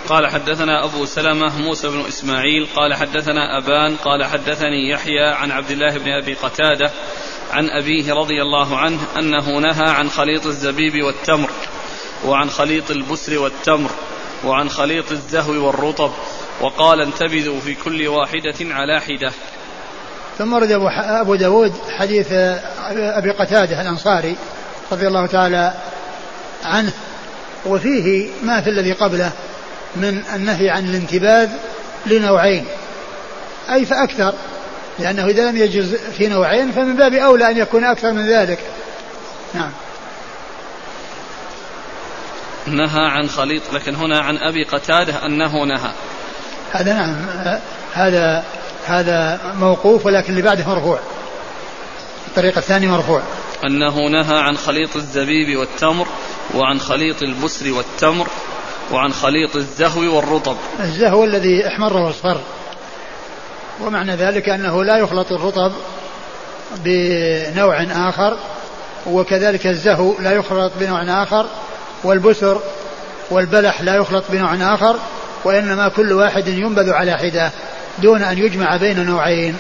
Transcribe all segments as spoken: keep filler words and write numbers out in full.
قال حدثنا أبو سلمة موسى بن إسماعيل قال حدثنا أبان قال حدثني يحيى عن عبد الله بن أبي قتادة عن أبيه رضي الله عنه أنه نهى عن خليط الزبيب والتمر وعن خليط البسر والتمر وعن خليط الزهو والرطب وقال انتبذوا في كل واحدة على حدة. ثم ورد أبو داود حديث أبي قتادة الأنصاري رضي الله تعالى عنه وفيه ما في الذي قبله من النهي عن الانتباذ لنوعين أي فأكثر، لأنه إذا لم يجوز في نوعين فمن باب أولى أن يكون أكثر من ذلك. نعم. نهى عن خليط، لكن هنا عن أبي قتادة أنه نهى. هذا نعم هذا هذا موقوف، ولكن اللي بعده مرفوع، الطريقة الثانية مرفوع. أنه نهى عن خليط الزبيب والتمر وعن خليط البسر والتمر وعن خليط الزهو والرطب. الزهو الذي احمره اصفر، ومعنى ذلك أنه لا يخلط الرطب بنوع آخر، وكذلك الزهو لا يخلط بنوع آخر، والبسر والبلح لا يخلط بنوع آخر، وإنما كل واحد ينبذ على حدة دون أن يجمع بين نوعين.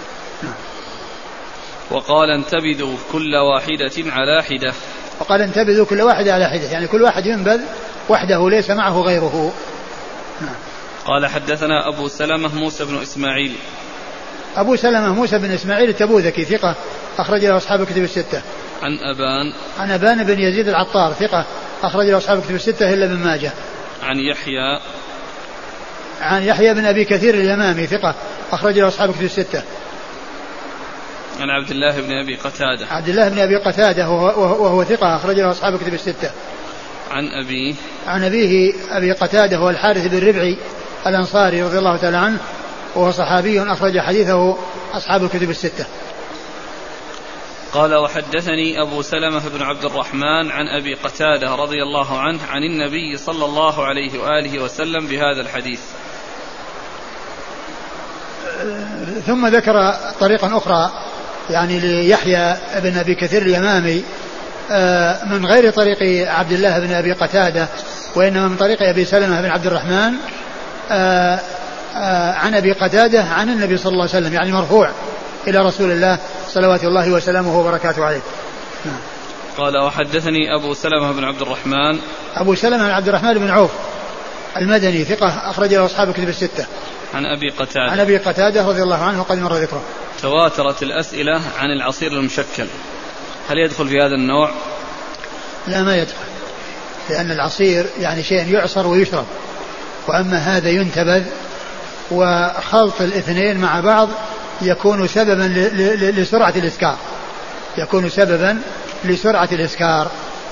وقال انتبذوا كل واحدة على حدة. وقال انتبذوا كل واحدة على حدة، يعني كل واحد ينبذ وحده ليس معه غيره. قال حدثنا أبو سلمة موسى بن إسماعيل. أبو سلمة موسى بن إسماعيل التبوذكي ثقة أخرج له أصحاب الكتب الستة. عن أبان. عن أبان بن يزيد العطار ثقة أخرج له أصحاب الكتب الستة إلا ابن ماجه. عن يحيى. عن يحيى بن أبي كثير اليمامي ثقة أخرج له أصحاب الكتب الستة. عن عبد الله بن أبي قتادة. عبد الله بن أبي قتادة وهو, وهو ثقة أخرج له أصحاب الكتب الستة. عن أبيه. عن أبيه أبي قتادة هو الحارث بن ربعي الأنصاري رضي الله تعالى عنه، وهو صحابي أخرج حديثه أصحاب الكتب الستة. قال وحدثني أبو سلمة بن عبد الرحمن عن أبي قتادة رضي الله عنه عن النبي صلى الله عليه وآله وسلم بهذا الحديث. ثم ذكر طريقا أخرى يعني ليحيى بن أبي كثير اليمامي من غير طريق عبد الله بن أبي قتادة، وإنما من طريق أبي سلمة بن عبد الرحمن عن أبي قتادة عن النبي صلى الله عليه وسلم، يعني مرفوع إلى رسول الله صلوات الله وسلامه وبركاته عليه. قال وحدثني أبو سلمة بن عبد الرحمن. أبو سلمة بن عبد الرحمن بن عوف المدني ثقة أخرج له أصحاب الكتب الستة. عن أبي قتادة. عن أبي قتادة رضي الله عنه وقد مر ذكره. تواترت الأسئلة عن العصير المشكل، هل يدخل في هذا النوع؟ لا ما يدخل، لأن العصير يعني شيء يعصر ويشرب، وأما هذا ينتبذ، وخلط الاثنين مع بعض يكون سببا لسرعة الإسكار، يكون سببا لسرعة الإسكار.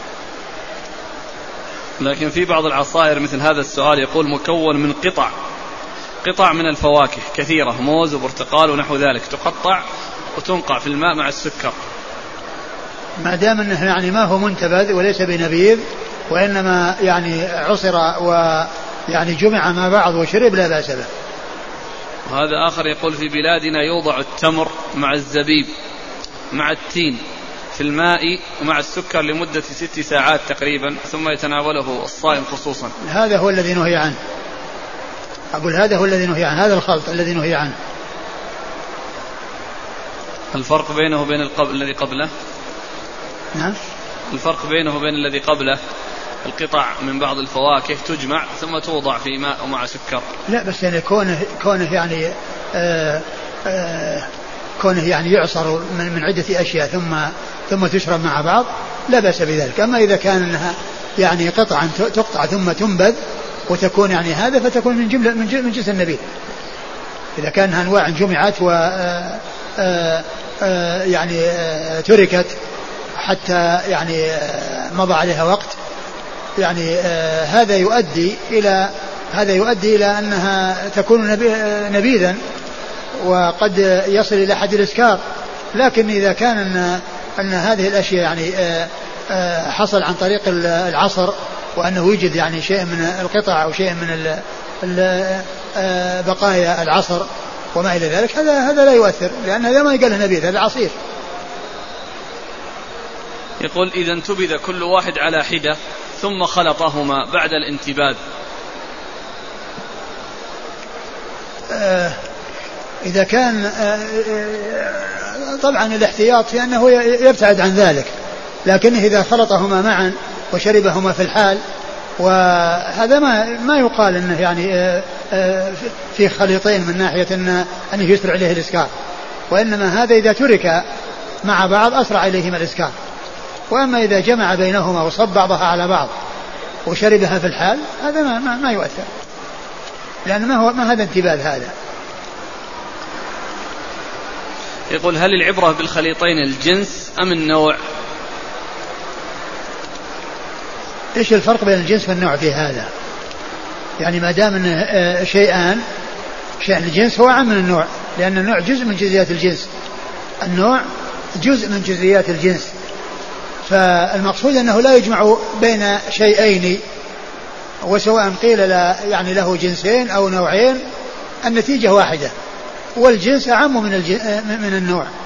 لكن في بعض العصائر مثل هذا السؤال يقول مكون من قطع قطع من الفواكه كثيرة، موز وبرتقال ونحو ذلك، تقطع وتنقع في الماء مع السكر. ما دام انه يعني ما هو منتبذ وليس بنبيذ، وانما يعني عصر ويعني جمع مع بعض وشرب لا باس به. وهذا آخر يقول في بلادنا يوضع التمر مع الزبيب مع التين في الماء ومع السكر لمدة ست ساعات تقريبا، ثم يتناوله الصائم خصوصا. هذا هو الذي نهي عنه، أقول هذا هو الذي نهي عنه، هذا الخلط الذي نهي عنه. الفرق بينه وبين القبل الذي قبله؟ نعم. الفرق بينه وبين الذي قبله القطع من بعض الفواكه تجمع ثم توضع في ماء ومع سكر. لا بس يعني كونه كونه يعني آآ آآ كونه يعني يعصر من, من عدة أشياء ثم ثم تشرب مع بعض لا بأس بذلك. أما إذا كان انها يعني قطعا تقطع ثم تنبذ وتكون يعني هذا فتكون من جملة من جنس النبيذ. إذا كان أنواع جمعت و يعني تركت حتى يعني مضى عليها وقت، يعني هذا يؤدي إلى هذا يؤدي إلى أنها تكون نبيذا وقد يصل إلى حد الإسكار. لكن إذا كان أن, أن هذه الأشياء يعني حصل عن طريق العصر، وأنه يوجد يعني شيء من القطع أو شيء من بقايا العصر وما إلى ذلك، هذا هذا لا يؤثر، لأن هذا ما يقال نبيذ، هذا عصير. يقول إذا انتبذ كل واحد على حدة ثم خلطهما بعد الانتباذ إذا كان طبعا الاحتياط في أنه يبتعد عن ذلك، لكنه إذا خلطهما معا وشربهما في الحال، وهذا ما ما يقال انه يعني في خليطين من ناحيه انه انه يسرع اليه الاسكار، وانما هذا اذا ترك مع بعض اسرع اليهما الاسكار. واما اذا جمع بينهما وصب بعضها على بعض وشربها في الحال هذا ما ما, ما يؤثر، لان ما هو ما هذا انتباه هذا. يقول هل العبرة بالخليطين الجنس ام النوع؟ ايش الفرق بين الجنس والنوع في هذا؟ يعني ما دام انه شيئان، شيء الجنس هو عام من النوع، لان النوع جزء من جزئيات الجنس، النوع جزء من جزئيات الجنس. فالمقصود انه لا يجمع بين شيئين، وسواء قيل لا يعني له جنسين او نوعين النتيجة واحدة، والجنس اعم من من النوع.